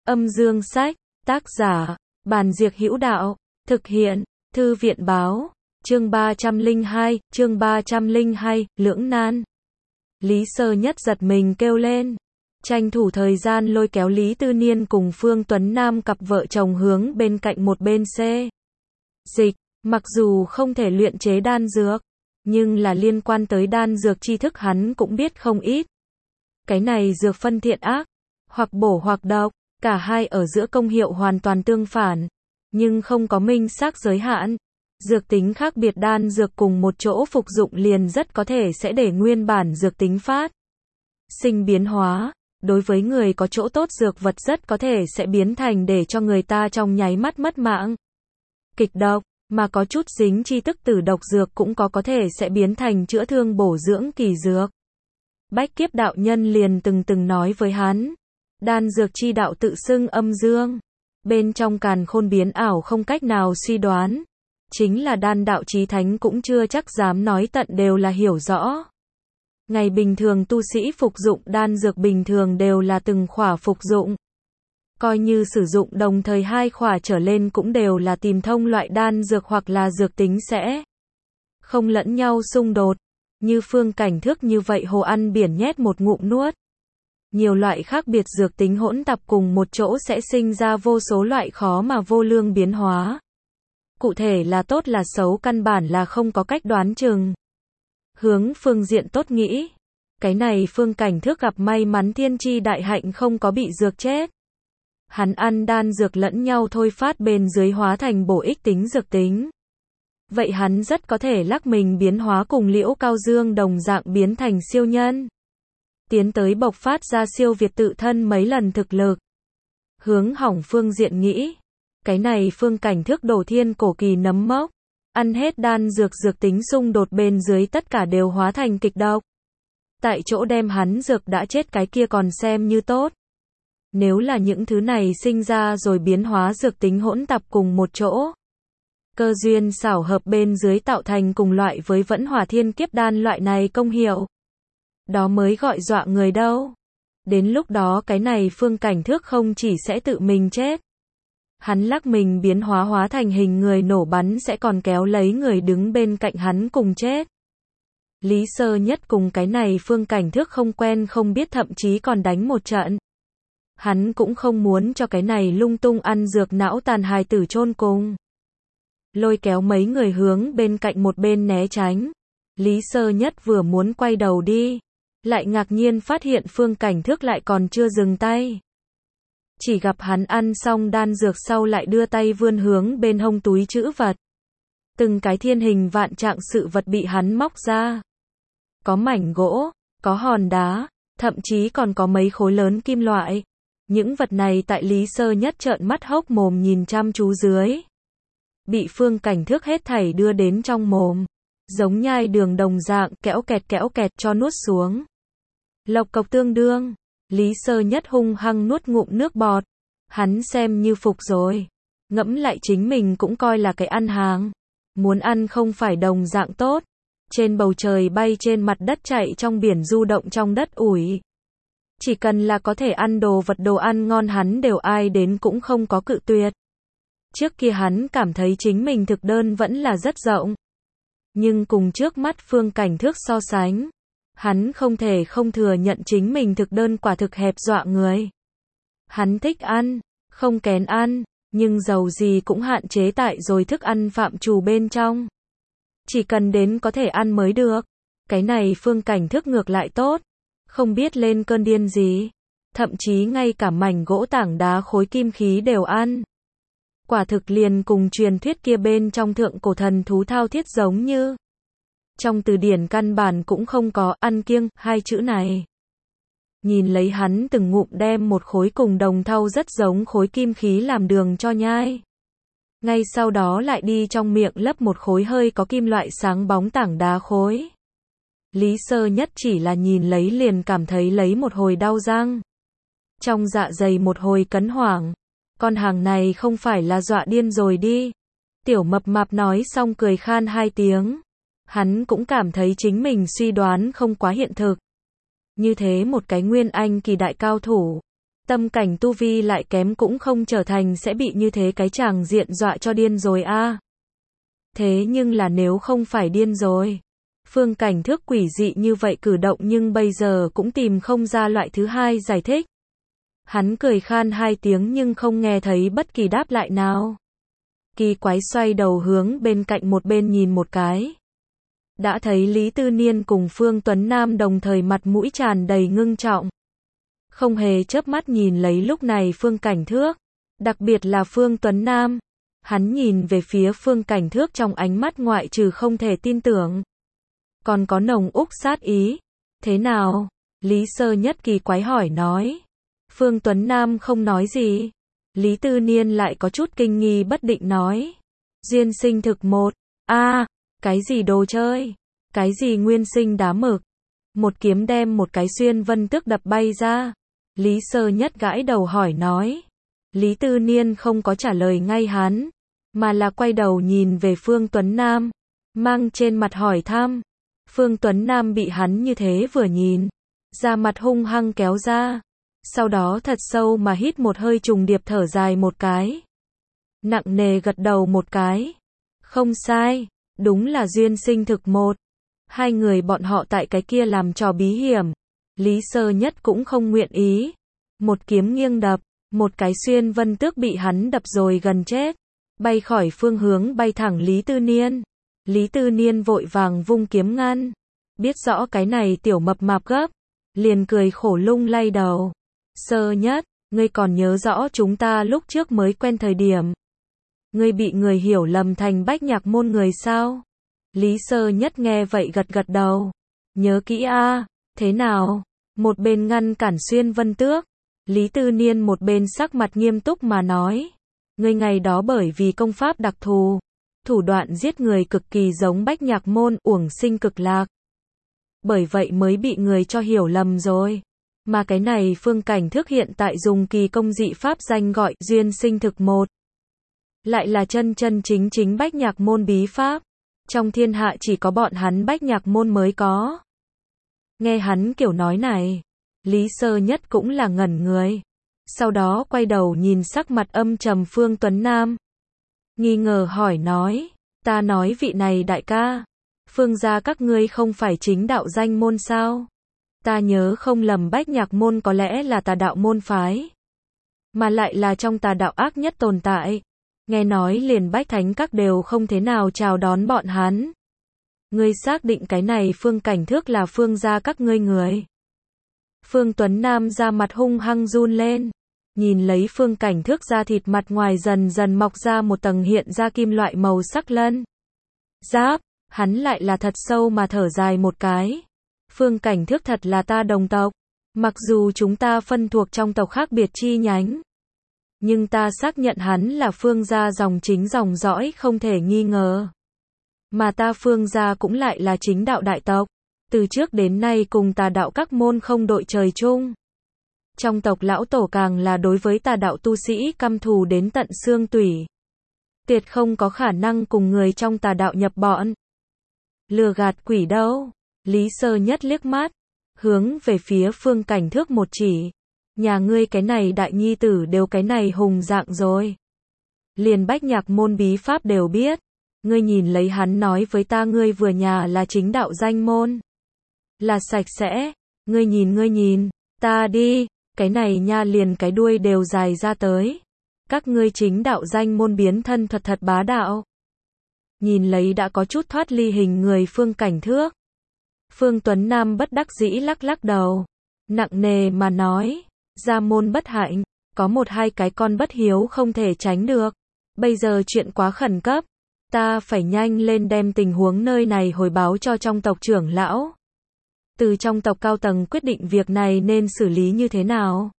Âm dương sách, tác giả, Bàn Diệc Hữu Đạo, thực hiện, Thư viện báo, chương 302, lưỡng nan. Lý Sơ Nhất giật mình kêu lên, tranh thủ thời gian lôi kéo Lý Tư Niên cùng Phương Tuấn Nam cặp vợ chồng hướng bên cạnh một bên xe. Dịch, mặc dù không thể luyện chế đan dược, nhưng là liên quan tới đan dược tri thức hắn cũng biết không ít. Cái này dược phân thiện ác, hoặc bổ hoặc độc, cả hai ở giữa công hiệu hoàn toàn tương phản, nhưng không có minh xác giới hạn. Dược tính khác biệt đan dược cùng một chỗ phục dụng liền rất có thể sẽ để nguyên bản dược tính phát sinh biến hóa. Đối với người có chỗ tốt dược vật rất có thể sẽ biến thành để cho người ta trong nháy mắt mất mạng. Kịch độc, mà có chút dính chi tức tử độc dược cũng có thể sẽ biến thành chữa thương bổ dưỡng kỳ dược. Bách Kiếp đạo nhân liền từng nói với hắn, đan dược chi đạo tự xưng âm dương, bên trong càn khôn biến ảo không cách nào suy đoán. Chính là đan đạo chí thánh cũng chưa chắc dám nói tận đều là hiểu rõ. Ngày bình thường tu sĩ phục dụng đan dược bình thường đều là từng khỏa phục dụng. Coi như sử dụng đồng thời 2 khỏa trở lên cũng đều là tìm thông loại đan dược hoặc là dược tính sẽ không lẫn nhau xung đột. Như Phương Cảnh Thước như vậy hồ ăn biển nhét một ngụm nuốt. Nhiều loại khác biệt dược tính hỗn tạp cùng một chỗ sẽ sinh ra vô số loại khó mà vô lương biến hóa. Cụ thể là tốt là xấu căn bản là không có cách đoán chừng. Hướng phương diện tốt nghĩ, cái này Phương Cảnh Thước gặp may mắn thiên chi đại hạnh không có bị dược chết. Hắn ăn đan dược lẫn nhau thôi phát bên dưới hóa thành bổ ích tính dược tính. Vậy hắn rất có thể lắc mình biến hóa cùng Liễu Cao Dương đồng dạng biến thành siêu nhân. Tiến tới bộc phát ra siêu việt tự thân mấy lần thực lực. Hướng hỏng phương diện nghĩ, cái này Phương Cảnh Thước đổ thiên cổ kỳ nấm mốc. Ăn hết đan dược tính xung đột bên dưới tất cả đều hóa thành kịch độc. Tại chỗ đem hắn dược đã chết cái kia còn xem như tốt. Nếu là những thứ này sinh ra rồi biến hóa dược tính hỗn tạp cùng một chỗ. Cơ duyên xảo hợp bên dưới tạo thành cùng loại với vẫn hỏa thiên kiếp đan loại này công hiệu. Đó mới gọi dọa người đâu. Đến lúc đó cái này Phương Cảnh Thước không chỉ sẽ tự mình chết. Hắn lắc mình biến hóa thành hình người nổ bắn sẽ còn kéo lấy người đứng bên cạnh hắn cùng chết. Lý Sơ Nhất cùng cái này Phương Cảnh Thước không quen không biết thậm chí còn đánh một trận. Hắn cũng không muốn cho cái này lung tung ăn dược não tàn hài tử chôn cùng. Lôi kéo mấy người hướng bên cạnh một bên né tránh. Lý Sơ Nhất vừa muốn quay đầu đi, lại ngạc nhiên phát hiện Phương Cảnh Thước lại còn chưa dừng tay. Chỉ gặp hắn ăn xong đan dược sau lại đưa tay vươn hướng bên hông túi trữ vật. Từng cái thiên hình vạn trạng sự vật bị hắn móc ra. Có mảnh gỗ, có hòn đá, thậm chí còn có mấy khối lớn kim loại. Những vật này tại Lý Sơ Nhất trợn mắt hốc mồm nhìn chăm chú dưới. Bị Phương Cảnh Thước hết thảy đưa đến trong mồm. Giống nhai đường đồng dạng kéo kẹt cho nuốt xuống. Lộc cộc tương đương. Lý Sơ Nhất hung hăng nuốt ngụm nước bọt. Hắn xem như phục rồi. Ngẫm lại chính mình cũng coi là cái ăn hàng. Muốn ăn không phải đồng dạng tốt. Trên bầu trời bay trên mặt đất chạy trong biển du động trong đất ủi. Chỉ cần là có thể ăn đồ ăn ngon hắn đều ai đến cũng không có cự tuyệt. Trước kia hắn cảm thấy chính mình thực đơn vẫn là rất rộng. Nhưng cùng trước mắt Phương Cảnh Thước so sánh. Hắn không thể không thừa nhận chính mình thực đơn quả thực hẹp dọa người. Hắn thích ăn, không kén ăn, nhưng dầu gì cũng hạn chế tại rồi thức ăn phạm trù bên trong. Chỉ cần đến có thể ăn mới được. Cái này Phương Cảnh Thước ngược lại tốt. Không biết lên cơn điên gì. Thậm chí ngay cả mảnh gỗ tảng đá khối kim khí đều ăn. Quả thực liền cùng truyền thuyết kia bên trong thượng cổ thần thú thao thiết giống như. Trong từ điển căn bản cũng không có ăn kiêng 2 chữ này. Nhìn lấy hắn từng ngụm đem một khối cùng đồng thau rất giống khối kim khí làm đường cho nhai. Ngay sau đó lại đi trong miệng lấp một khối hơi có kim loại sáng bóng tảng đá khối. Lý Sơ Nhất chỉ là nhìn lấy liền cảm thấy lấy một hồi đau răng. Trong dạ dày một hồi cấn hoảng. Con hàng này không phải là dọa điên rồi đi. Tiểu mập mạp nói xong cười khan 2 tiếng. Hắn cũng cảm thấy chính mình suy đoán không quá hiện thực. Như thế một cái nguyên anh kỳ đại cao thủ. tâm cảnh tu vi lại kém cũng không trở thành sẽ bị như thế cái tràng diện dọa cho điên rồi a. Thế nhưng là nếu không phải điên rồi. Phương Cảnh Thước quỷ dị như vậy cử động nhưng bây giờ cũng tìm không ra loại thứ hai giải thích. Hắn cười khan hai tiếng nhưng không nghe thấy bất kỳ đáp lại nào. Kỳ quái xoay đầu hướng bên cạnh một bên nhìn một cái. Đã thấy Lý Tư Niên cùng Phương Tuấn Nam đồng thời mặt mũi tràn đầy ngưng trọng. Không hề chớp mắt nhìn lấy lúc này Phương Cảnh Thước. Đặc biệt là Phương Tuấn Nam. Hắn nhìn về phía Phương Cảnh Thước trong ánh mắt ngoại trừ không thể tin tưởng. Còn có nồng úc sát ý. Thế nào? Lý Sơ Nhất kỳ quái hỏi nói. Phương Tuấn Nam không nói gì. Lý Tư Niên lại có chút kinh nghi bất định nói. Duyên sinh thực một. Cái gì đồ chơi? Cái gì nguyên sinh đá mực? Một kiếm đem một cái xuyên vân tước đập bay ra. Lý Sơ Nhất gãi đầu hỏi nói. Lý Tư Niên không có trả lời ngay hắn, mà là quay đầu nhìn về Phương Tuấn Nam, mang trên mặt hỏi thăm. Phương Tuấn Nam bị hắn như thế vừa nhìn, da mặt hung hăng kéo ra. Sau đó thật sâu mà hít một hơi trùng điệp thở dài một cái. Nặng nề gật đầu một cái. Không sai, đúng là duyên sinh thực một. Hai người bọn họ tại cái kia làm trò bí hiểm. Lý Sơ Nhất cũng không nguyện ý. Một kiếm nghiêng đập, một cái xuyên vân tước bị hắn đập rồi gần chết. Bay khỏi phương hướng bay thẳng Lý Tư Niên. Lý Tư Niên vội vàng vung kiếm ngăn. Biết rõ cái này tiểu mập mạp gấp. Liền cười khổ lung lay đầu. Sơ Nhất, ngươi còn nhớ rõ chúng ta lúc trước mới quen thời điểm. Ngươi bị người hiểu lầm thành Bách Nhạc môn người sao? Lý Sơ Nhất nghe vậy gật gật đầu. Nhớ kỹ a. Thế nào? Một bên ngăn cản xuyên vân tước. Lý Tư Niên một bên sắc mặt nghiêm túc mà nói. Ngươi ngày đó bởi vì công pháp đặc thù, thủ đoạn giết người cực kỳ giống Bách Nhạc môn, uổng sinh cực lạc. Bởi vậy mới bị người cho hiểu lầm rồi. Mà cái này Phương Cảnh Thước hiện tại dùng kỳ công dị pháp danh gọi duyên sinh thực một. Lại là chân chân chính chính Bách Nhạc môn bí pháp. Trong thiên hạ chỉ có bọn hắn Bách Nhạc môn mới có. Nghe hắn kiểu nói này, Lý Sơ Nhất cũng là ngẩn người. Sau đó quay đầu nhìn sắc mặt âm trầm Phương Tuấn Nam. Nghi ngờ hỏi nói, ta nói vị này đại ca, Phương gia các ngươi không phải chính đạo danh môn sao? Ta nhớ không lầm Bách Nhạc môn có lẽ là tà đạo môn phái, mà lại là trong tà đạo ác nhất tồn tại. Nghe nói liền Bách Thánh các đều không thế nào chào đón bọn hắn. Ngươi xác định cái này Phương Cảnh Thước là Phương gia các ngươi người? Phương Tuấn Nam ra mặt hung hăng run lên. Nhìn lấy Phương Cảnh Thước da thịt mặt ngoài dần dần mọc ra một tầng hiện ra kim loại màu sắc lân giáp, hắn lại là thật sâu mà thở dài một cái. Phương Cảnh Thước thật là ta đồng tộc. Mặc dù chúng ta phân thuộc trong tộc khác biệt chi nhánh, nhưng ta xác nhận hắn là Phương gia dòng chính dòng dõi không thể nghi ngờ. Mà ta Phương gia cũng lại là chính đạo đại tộc. Từ trước đến nay cùng tà đạo các môn không đội trời chung. Trong tộc lão tổ càng là đối với tà đạo tu sĩ căm thù đến tận xương tủy. Tuyệt không có khả năng cùng người trong tà đạo nhập bọn. Lừa gạt quỷ đâu? Lý Sơ Nhất liếc mắt, hướng về phía Phương Cảnh Thước một chỉ. Nhà ngươi cái này đại nhi tử đều cái này hùng dạng rồi. Liền Bách Nhạc môn bí pháp đều biết. Ngươi nhìn lấy hắn nói với ta ngươi vừa nhà là chính đạo danh môn. Là sạch sẽ. Ngươi nhìn, ta đi, cái này nha liền cái đuôi đều dài ra tới. Các ngươi chính đạo danh môn biến thân thật bá đạo. Nhìn lấy đã có chút thoát ly hình người Phương Cảnh Thước. Phương Tuấn Nam bất đắc dĩ lắc lắc đầu. Nặng nề mà nói, gia môn bất hạnh, có một hai cái con bất hiếu không thể tránh được. Bây giờ chuyện quá khẩn cấp. Ta phải nhanh lên đem tình huống nơi này hồi báo cho trong tộc trưởng lão. Từ trong tộc cao tầng quyết định việc này nên xử lý như thế nào.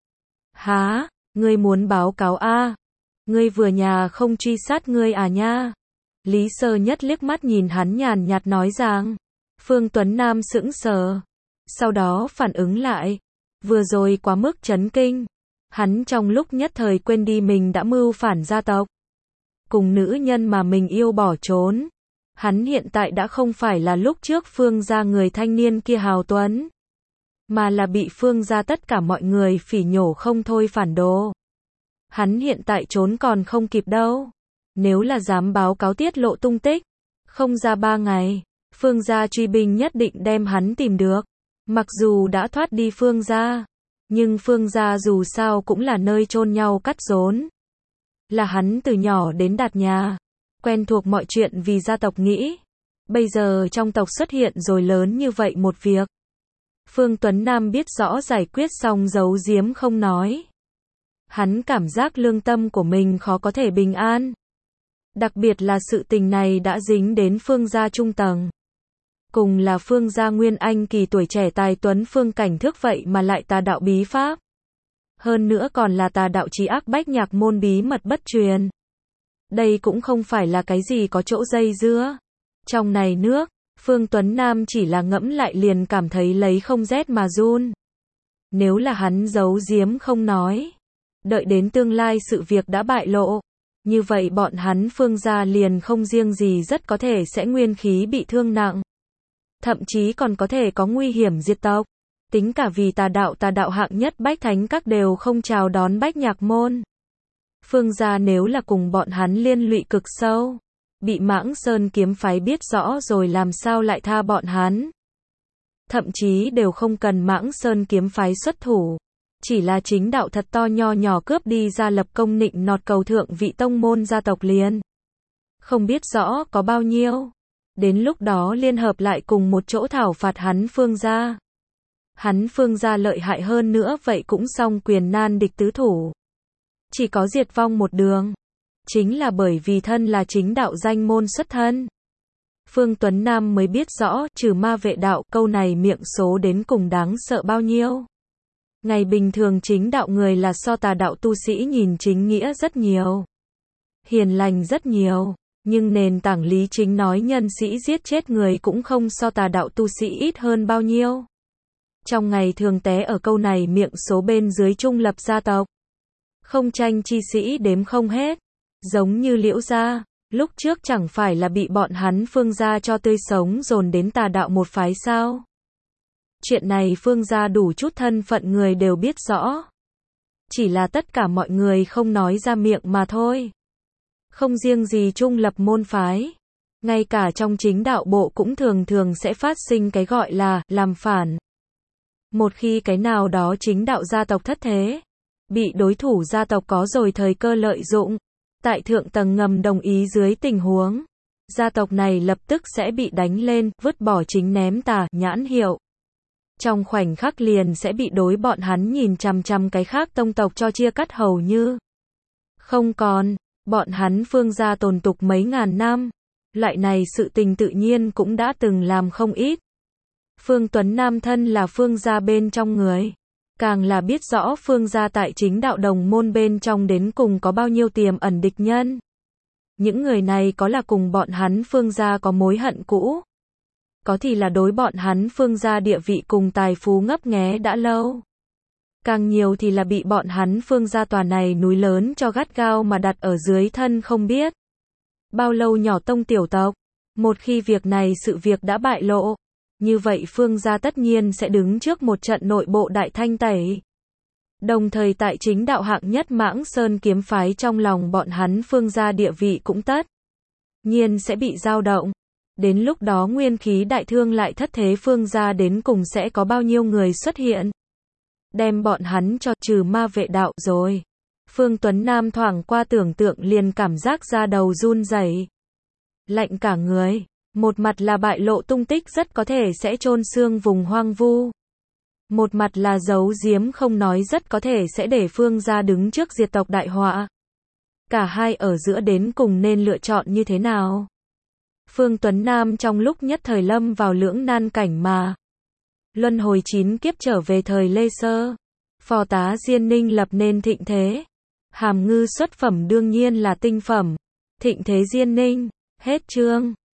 Hả? Ngươi muốn báo cáo a? Ngươi vừa nhà không truy sát ngươi à nha? Lý Sơ Nhất liếc mắt nhìn hắn nhàn nhạt nói rằng. Phương Tuấn Nam sững sờ. Sau đó phản ứng lại. Vừa rồi quá mức chấn kinh. Hắn trong lúc nhất thời quên đi mình đã mưu phản gia tộc. Cùng nữ nhân mà mình yêu bỏ trốn. Hắn hiện tại đã không phải là lúc trước Phương gia người thanh niên kia hào tuấn. mà là bị Phương gia tất cả mọi người phỉ nhổ không thôi phản đồ. Hắn hiện tại trốn còn không kịp đâu. Nếu là dám báo cáo tiết lộ tung tích, không ra 3 ngày, Phương gia truy binh nhất định đem hắn tìm được. Mặc dù đã thoát đi Phương gia, nhưng Phương gia dù sao cũng là nơi chôn nhau cắt rốn. Là hắn từ nhỏ đến đạt nhà, quen thuộc mọi chuyện vì gia tộc nghĩ. Bây giờ trong tộc xuất hiện rồi lớn như vậy một việc. Phương Tuấn Nam biết rõ giải quyết xong giấu giếm không nói. Hắn cảm giác lương tâm của mình khó có thể bình an. Đặc biệt là sự tình này đã dính đến Phương gia trung tầng. Cùng là Phương gia nguyên anh kỳ tuổi trẻ tài tuấn Phương Cảnh Thước vậy mà lại tà đạo bí pháp. Hơn nữa còn là tà đạo trí ác bách nhạc môn bí mật bất truyền. Đây cũng không phải là cái gì có chỗ dây dưa. Trong này nước, Phương Tuấn Nam chỉ là ngẫm lại liền cảm thấy lấy không rét mà run. Nếu là hắn giấu giếm không nói, đợi đến tương lai sự việc đã bại lộ, như vậy bọn hắn Phương gia liền không riêng gì rất có thể sẽ nguyên khí bị thương nặng. Thậm chí còn có thể có nguy hiểm diệt tộc. Tính cả vì tà đạo hạng nhất bách thánh các đều không chào đón bách nhạc môn. Phương gia nếu là cùng bọn hắn liên lụy cực sâu, bị Mãng Sơn kiếm phái biết rõ rồi làm sao lại tha bọn hắn. Thậm chí đều không cần Mãng Sơn kiếm phái xuất thủ. Chỉ là chính đạo thật to nho nhỏ cướp đi ra lập công nịnh nọt cầu thượng vị tông môn gia tộc liền. Không biết rõ có bao nhiêu. Đến lúc đó liên hợp lại cùng một chỗ thảo phạt hắn Phương gia. Hắn Phương gia lợi hại hơn nữa vậy cũng xong quyền nan địch tứ thủ. Chỉ có diệt vong một đường. Chính là bởi vì thân là chính đạo danh môn xuất thân. Phương Tuấn Nam mới biết rõ trừ ma vệ đạo câu này miệng số đến cùng đáng sợ bao nhiêu. Ngày bình thường chính đạo người là so tà đạo tu sĩ nhìn chính nghĩa rất nhiều. Hiền lành rất nhiều. Nhưng nền tảng lý chính nói nhân sĩ giết chết người cũng không so tà đạo tu sĩ ít hơn bao nhiêu. Trong ngày thường té ở câu này miệng số bên dưới trung lập gia tộc. Không tranh chi sĩ đếm không hết. Giống như Liễu gia, lúc trước chẳng phải là bị bọn hắn Phương gia cho tươi sống dồn đến tà đạo một phái sao. Chuyện này Phương gia đủ chút thân phận người đều biết rõ. Chỉ là tất cả mọi người không nói ra miệng mà thôi. Không riêng gì trung lập môn phái. Ngay cả trong chính đạo bộ cũng thường thường sẽ phát sinh cái gọi là làm phản. Một khi cái nào đó chính đạo gia tộc thất thế, bị đối thủ gia tộc có rồi thời cơ lợi dụng, tại thượng tầng ngầm đồng ý dưới tình huống, gia tộc này lập tức sẽ bị đánh lên, vứt bỏ chính ném tà nhãn hiệu. Trong khoảnh khắc liền sẽ bị đối bọn hắn nhìn chằm chằm cái khác tông tộc cho chia cắt hầu như không còn. Bọn hắn Phương gia tồn tục mấy ngàn năm, loại này sự tình tự nhiên cũng đã từng làm không ít. Phương Tuấn Nam thân là Phương gia bên trong người, càng là biết rõ Phương gia tại chính đạo đồng môn bên trong đến cùng có bao nhiêu tiềm ẩn địch nhân. Những người này có là cùng bọn hắn Phương gia có mối hận cũ, có thì là đối bọn hắn Phương gia địa vị cùng tài phú ngấp nghé đã lâu. Càng nhiều thì là bị bọn hắn Phương gia tòa này núi lớn cho gắt gao mà đặt ở dưới thân không biết. Bao lâu nhỏ tông tiểu tộc, một khi việc này sự việc đã bại lộ, như vậy Phương gia tất nhiên sẽ đứng trước một trận nội bộ đại thanh tẩy. Đồng thời tại chính đạo hạng nhất Mãng Sơn kiếm phái trong lòng bọn hắn Phương gia địa vị cũng tất nhiên sẽ bị dao động. Đến lúc đó nguyên khí đại thương lại thất thế Phương gia đến cùng sẽ có bao nhiêu người xuất hiện. Đem bọn hắn cho trừ ma vệ đạo rồi. Phương Tuấn Nam thoảng qua tưởng tượng liền cảm giác da đầu run rẩy, lạnh cả người. Một mặt là bại lộ tung tích rất có thể sẽ chôn xương vùng hoang vu. Một mặt là giấu giếm không nói rất có thể sẽ để Phương gia đứng trước diệt tộc đại họa. Cả hai ở giữa đến cùng nên lựa chọn như thế nào? Phương Tuấn Nam trong lúc nhất thời lâm vào lưỡng nan cảnh mà. Luân hồi 9 kiếp trở về thời Lê Sơ. Phò tá Diên Ninh lập nên thịnh thế. Hàm ngư xuất phẩm đương nhiên là tinh phẩm. Thịnh thế Diên Ninh. Hết chương.